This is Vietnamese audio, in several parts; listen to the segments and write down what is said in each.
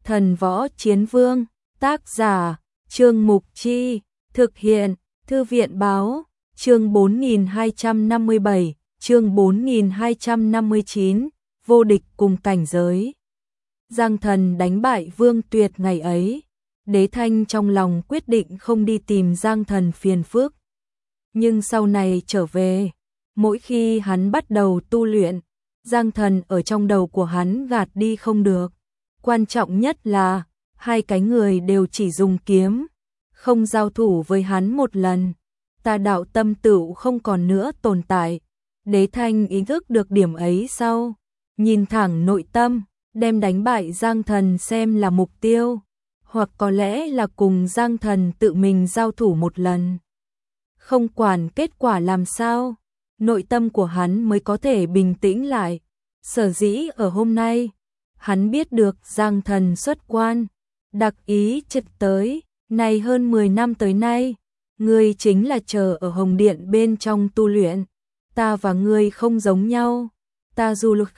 Thần Võ Chiến Vương, tác giả, Trương Mục Chi, thực hiện, Thư viện Báo, chương 4257, chương 4259, vô địch cùng cảnh giới. Giang Thần đánh bại Vương Tuyệt ngày ấy, Đế Thanh trong lòng quyết định không đi tìm Giang Thần phiền phức. Nhưng sau này trở về, mỗi khi hắn bắt đầu tu luyện, Giang Thần ở trong đầu của hắn gạt đi không được. Quan trọng nhất là, hai cái người đều chỉ dùng kiếm, không giao thủ với hắn một lần. Tà đạo tâm tựu không còn nữa tồn tại. Đế Thanh ý thức được điểm ấy sau, nhìn thẳng nội tâm, đem đánh bại Giang Thần xem là mục tiêu, hoặc có lẽ là cùng Giang Thần tự mình giao thủ một lần. Không quản kết quả làm sao, nội tâm của hắn mới có thể bình tĩnh lại. Sở dĩ ở hôm nay, hắn biết được Giang Thần xuất quan, đặc ý trực tới, này hơn 10 năm tới nay, ngươi chính là chờ ở Hồng Điện bên trong tu luyện. Ta và ngươi không giống nhau, ta du lịch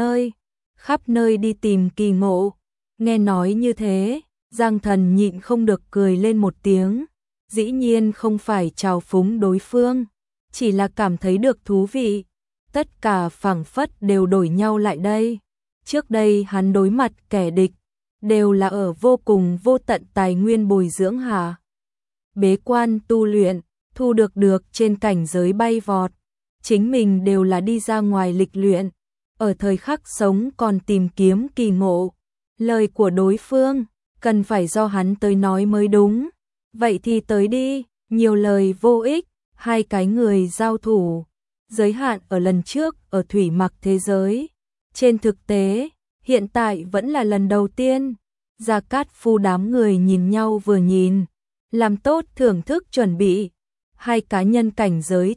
khắp nơi đi tìm kỳ ngộ. Nghe nói như thế, Giang Thần nhịn không được cười lên một tiếng, dĩ nhiên không phải trào phúng đối phương, chỉ là cảm thấy được thú vị. Tất cả phảng phất đều đổi nhau lại đây. Trước đây hắn đối mặt kẻ địch, đều là ở vô cùng vô tận tài nguyên bồi dưỡng hạ. Bế quan tu luyện, thu được trên cảnh giới bay vọt. Chính mình đều là đi ra ngoài lịch luyện, ở thời khắc sống còn tìm kiếm kỳ ngộ. Lời của đối phương, cần phải do hắn tới nói mới đúng. Vậy thì tới đi, nhiều lời vô ích, hai cái người giao thủ. Giới hạn ở lần trước ở thủy mặc thế giới. Trên thực tế, hiện tại vẫn là lần đầu tiên. Gia Cát Phu đám người nhìn nhau vừa nhìn, làm tốt thưởng thức chuẩn bị. Hai cá nhân cảnh giới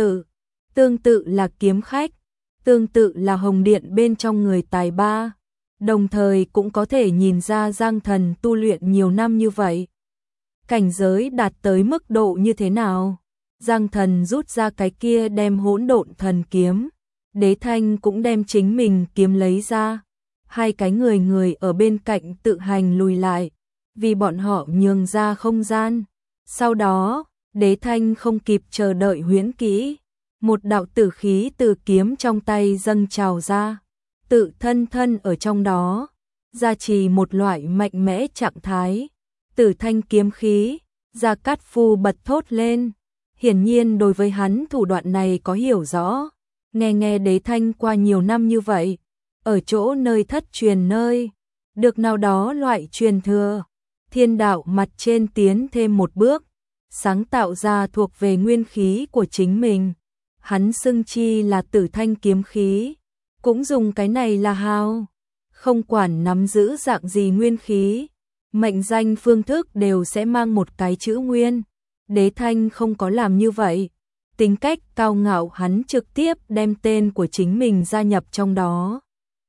tương tự là kiếm khách, tương tự là Hồng Điện bên trong người tài ba. Đồng thời cũng có thể nhìn ra Giang Thần tu luyện nhiều năm như vậy, cảnh giới đạt tới mức độ như thế nào. Giang Thần rút ra cái kia đem hỗn độn thần kiếm, Đế Thanh cũng đem chính mình kiếm lấy ra. Hai cái người ở bên cạnh tự hành lùi lại, vì bọn họ nhường ra không gian. Sau đó, Đế Thanh không kịp chờ đợi huyễn kỹ, một đạo tử khí từ kiếm trong tay dâng trào ra, tự thân ở trong đó, gia trì một loại mạnh mẽ trạng thái. Tử thanh kiếm khí, Gia Cát Phu bật thốt lên. Hiển nhiên đối với hắn thủ đoạn này có hiểu rõ. Nghe Đế Thanh qua nhiều năm như vậy, ở chỗ nơi thất truyền nơi, được nào đó loại truyền thừa, thiên đạo mặt trên tiến thêm một bước, sáng tạo ra thuộc về nguyên khí của chính mình. Hắn xưng chi là tử thanh kiếm khí, cũng dùng cái này là hào. Không quản nắm giữ dạng gì nguyên khí, mệnh danh phương thức đều sẽ mang một cái chữ nguyên. Đế Thanh không có làm như vậy. Tính cách cao ngạo hắn trực tiếp đem tên của chính mình gia nhập trong đó.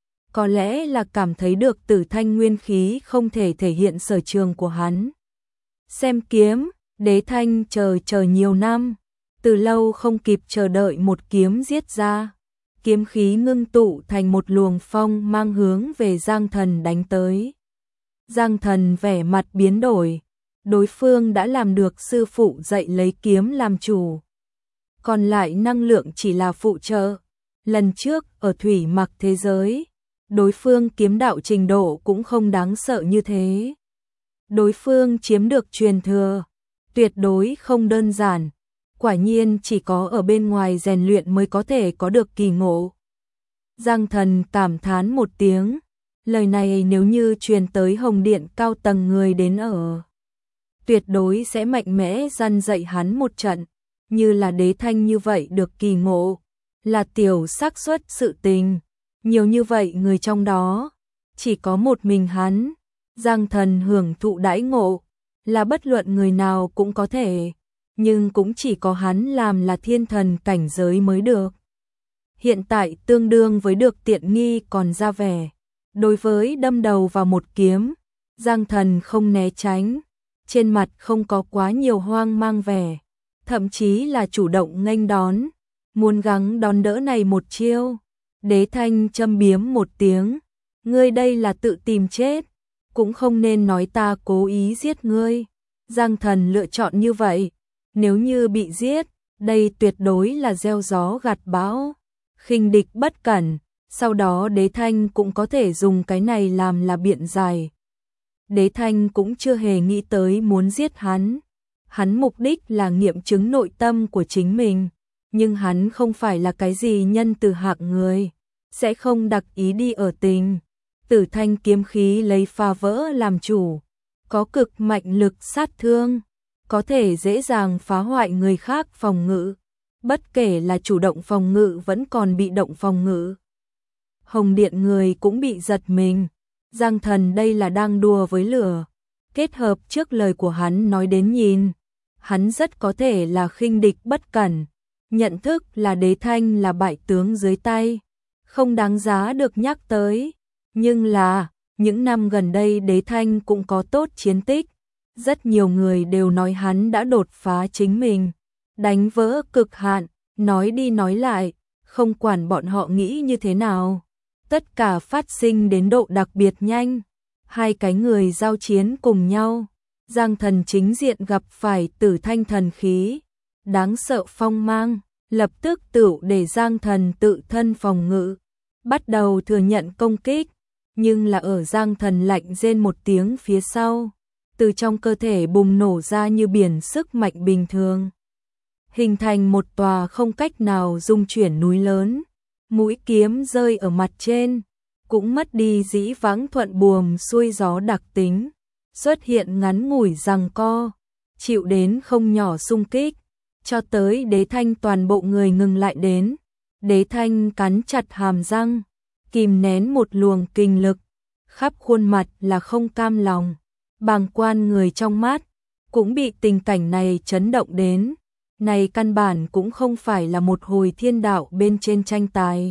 Có lẽ là cảm thấy được tử thanh nguyên khí không thể thể hiện sở trường của hắn. Xem kiếm, Đế Thanh chờ nhiều năm, từ lâu không kịp chờ đợi một kiếm giết ra. Kiếm khí ngưng tụ thành một luồng phong mang hướng về Giang Thần đánh tới. Giang Thần vẻ mặt biến đổi, đối phương đã làm được sư phụ dạy lấy kiếm làm chủ. Còn lại năng lượng chỉ là phụ trợ. Lần trước ở thủy mặc thế giới, đối phương kiếm đạo trình độ cũng không đáng sợ như thế. Đối phương chiếm được truyền thừa, tuyệt đối không đơn giản. Quả nhiên chỉ có ở bên ngoài rèn luyện mới có thể có được kỳ ngộ. Giang Thần cảm thán một tiếng, lời này nếu như truyền tới Hồng Điện cao tầng người đến ở, tuyệt đối sẽ mạnh mẽ răn dạy hắn một trận. Như là Đế Thanh như vậy được kỳ ngộ, là tiểu xác suất sự tình. Nhiều như vậy người trong đó, chỉ có một mình hắn. Giang Thần hưởng thụ đãi ngộ, là bất luận người nào cũng có thể, nhưng cũng chỉ có hắn làm là thiên thần cảnh giới mới được. Hiện tại tương đương với được tiện nghi còn ra vẻ. Đối với đâm đầu vào một kiếm, Giang Thần không né tránh, trên mặt không có quá nhiều hoang mang vẻ, thậm chí là chủ động nghênh đón, muốn gắng đón đỡ này một chiêu. Đế Thanh châm biếm một tiếng, ngươi đây là tự tìm chết. cũng không nên nói ta cố ý giết ngươi. Giang Thần lựa chọn như vậy, nếu như bị giết, đây tuyệt đối là gieo gió gặt bão, khinh địch bất cẩn, sau đó Đế Thanh cũng có thể dùng cái này làm là biện giải. Đế Thanh cũng chưa hề nghĩ tới muốn giết hắn. Hắn mục đích là nghiệm chứng nội tâm của chính mình, nhưng hắn không phải là cái gì nhân từ hạng người, sẽ không đặc ý đi ở tình. Tử thanh kiếm khí lấy phá vỡ làm chủ, có cực mạnh lực sát thương, có thể dễ dàng phá hoại người khác phòng ngự, bất kể là chủ động phòng ngự vẫn còn bị động phòng ngự. Hồng Điện người cũng bị giật mình, Giang Thần đây là đang đùa với lửa. Kết hợp trước lời của hắn nói đến nhìn, hắn rất có thể là khinh địch bất cẩn, nhận thức là Đế Thanh là bại tướng dưới tay, không đáng giá được nhắc tới. Nhưng là, những năm gần đây Đế Thanh cũng có tốt chiến tích, rất nhiều người đều nói hắn đã đột phá chính mình, đánh vỡ cực hạn, nói đi nói lại, không quản bọn họ nghĩ như thế nào. Tất cả phát sinh đến độ đặc biệt nhanh, hai cái người giao chiến cùng nhau, Giang Thần chính diện gặp phải Tử Thanh thần khí, đáng sợ phong mang, lập tức tựu để Giang Thần tự thân phòng ngự, bắt đầu thừa nhận công kích, nhưng là ở Giang Thần lạnh rên một tiếng phía sau, từ trong cơ thể bùng nổ ra như biển sức mạnh bình thường, hình thành một tòa không cách nào dung chuyển núi lớn. Mũi kiếm rơi ở mặt trên, cũng mất đi dĩ vãng thuận buồm xuôi gió đặc tính, xuất hiện ngắn ngủi giằng co, chịu đến không nhỏ xung kích, cho tới Đế Thanh toàn bộ người ngừng lại đến. Đế Thanh cắn chặt hàm răng, kìm nén một luồng kinh lực, khắp khuôn mặt là không cam lòng, bàng quan người trong mắt cũng bị tình cảnh này chấn động đến. Này căn bản cũng không phải là một hồi thiên đạo bên trên tranh tài,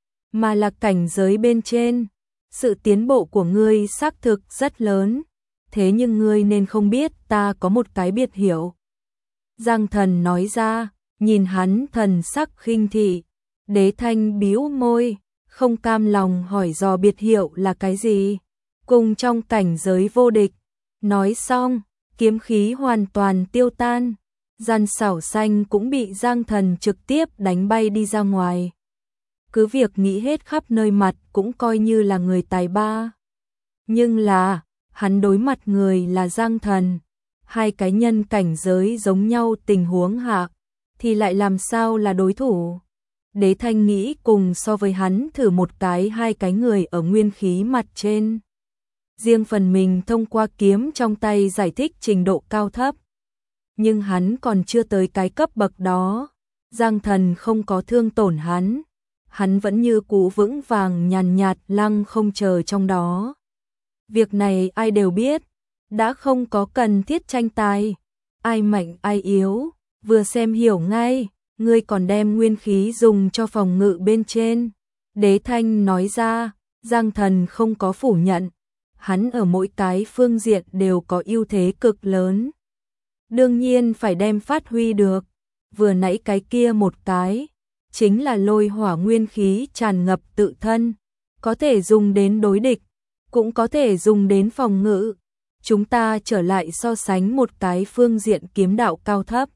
mà là cảnh giới bên trên. Sự tiến bộ của ngươi xác thực rất lớn, thế nhưng ngươi nên không biết ta có một cái biệt hiệu. Giang Thần nói ra, nhìn hắn thần sắc khinh thị. Đế Thanh bĩu môi, không cam lòng hỏi dò biệt hiệu là cái gì. Cùng trong cảnh giới vô địch. Nói xong, kiếm khí hoàn toàn tiêu tan. Gian xảo xanh cũng bị Giang Thần trực tiếp đánh bay đi ra ngoài. Cứ việc nghĩ hết khắp nơi mặt cũng coi như là người tài ba. Nhưng là, hắn đối mặt người là Giang Thần. Hai cái nhân cảnh giới giống nhau tình huống hạ, thì lại làm sao là đối thủ. Đế Thanh nghĩ cùng so với hắn thử một cái hai cái người ở nguyên khí mặt trên. Riêng phần mình thông qua kiếm trong tay giải thích trình độ cao thấp. Nhưng hắn còn chưa tới cái cấp bậc đó. Giang Thần không có thương tổn hắn. Hắn vẫn như cũ vững vàng nhàn nhạt lăng không chờ trong đó. Việc này ai đều biết. Đã không có cần thiết tranh tài. Ai mạnh ai yếu. Vừa xem hiểu ngay. Ngươi còn đem nguyên khí dùng cho phòng ngự bên trên. Đế Thanh nói ra. Giang Thần không có phủ nhận. Hắn ở mỗi cái phương diện đều có ưu thế cực lớn. Đương nhiên phải đem phát huy được. Vừa nãy cái kia một cái, chính là lôi hỏa nguyên khí tràn ngập tự thân, có thể dùng đến đối địch, cũng có thể dùng đến phòng ngự. Chúng ta trở lại so sánh một cái phương diện kiếm đạo cao thấp.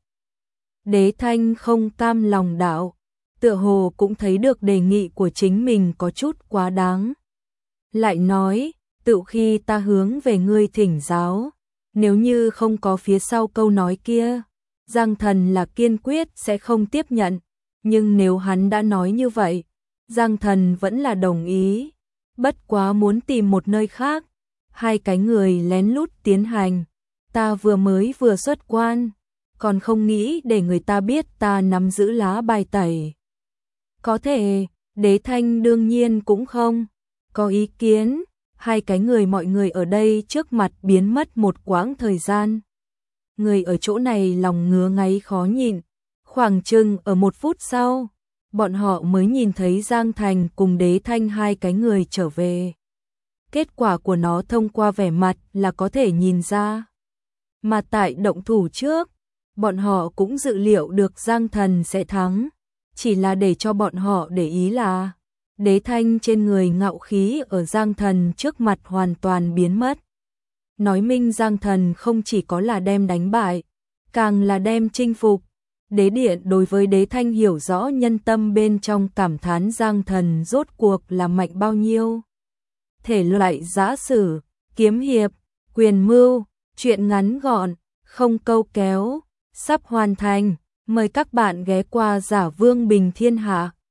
Đế Thanh không cam lòng đạo, tựa hồ cũng thấy được đề nghị của chính mình có chút quá đáng. Lại nói, tự khi ta hướng về ngươi thỉnh giáo, nếu như không có phía sau câu nói kia, Giang Thần là kiên quyết sẽ không tiếp nhận. Nhưng nếu hắn đã nói như vậy, Giang Thần vẫn là đồng ý. Bất quá muốn tìm một nơi khác. Hai cái người lén lút tiến hành. Ta mới vừa xuất quan, còn không nghĩ để người ta biết ta nắm giữ lá bài tẩy. Có thể, Đế Thanh đương nhiên cũng không có ý kiến. Hai cái người mọi người ở đây trước mặt biến mất một quãng thời gian. Người ở chỗ này lòng ngứa ngáy khó nhịn. Khoảng chừng ở 1 phút sau, bọn họ mới nhìn thấy Giang Thành cùng Đế Thanh hai cái người trở về. Kết quả của nó thông qua vẻ mặt là có thể nhìn ra. Mà tại động thủ trước, bọn họ cũng dự liệu được Giang Thần sẽ thắng. Chỉ là để cho bọn họ để ý là Đế Thanh trên người ngạo khí ở Giang Thần trước mặt hoàn toàn biến mất. nói minh Giang Thần không chỉ có là đem đánh bại, càng là đem chinh phục. Đế điện đối với Đế Thanh hiểu rõ nhân tâm bên trong, cảm thán Giang Thần rốt cuộc là mạnh bao nhiêu. Thể loại giã sử, kiếm hiệp, quyền mưu, truyện ngắn gọn, không câu kéo, sắp hoàn thành. Mời các bạn ghé qua Giả Vương Bình Thiên Hạ.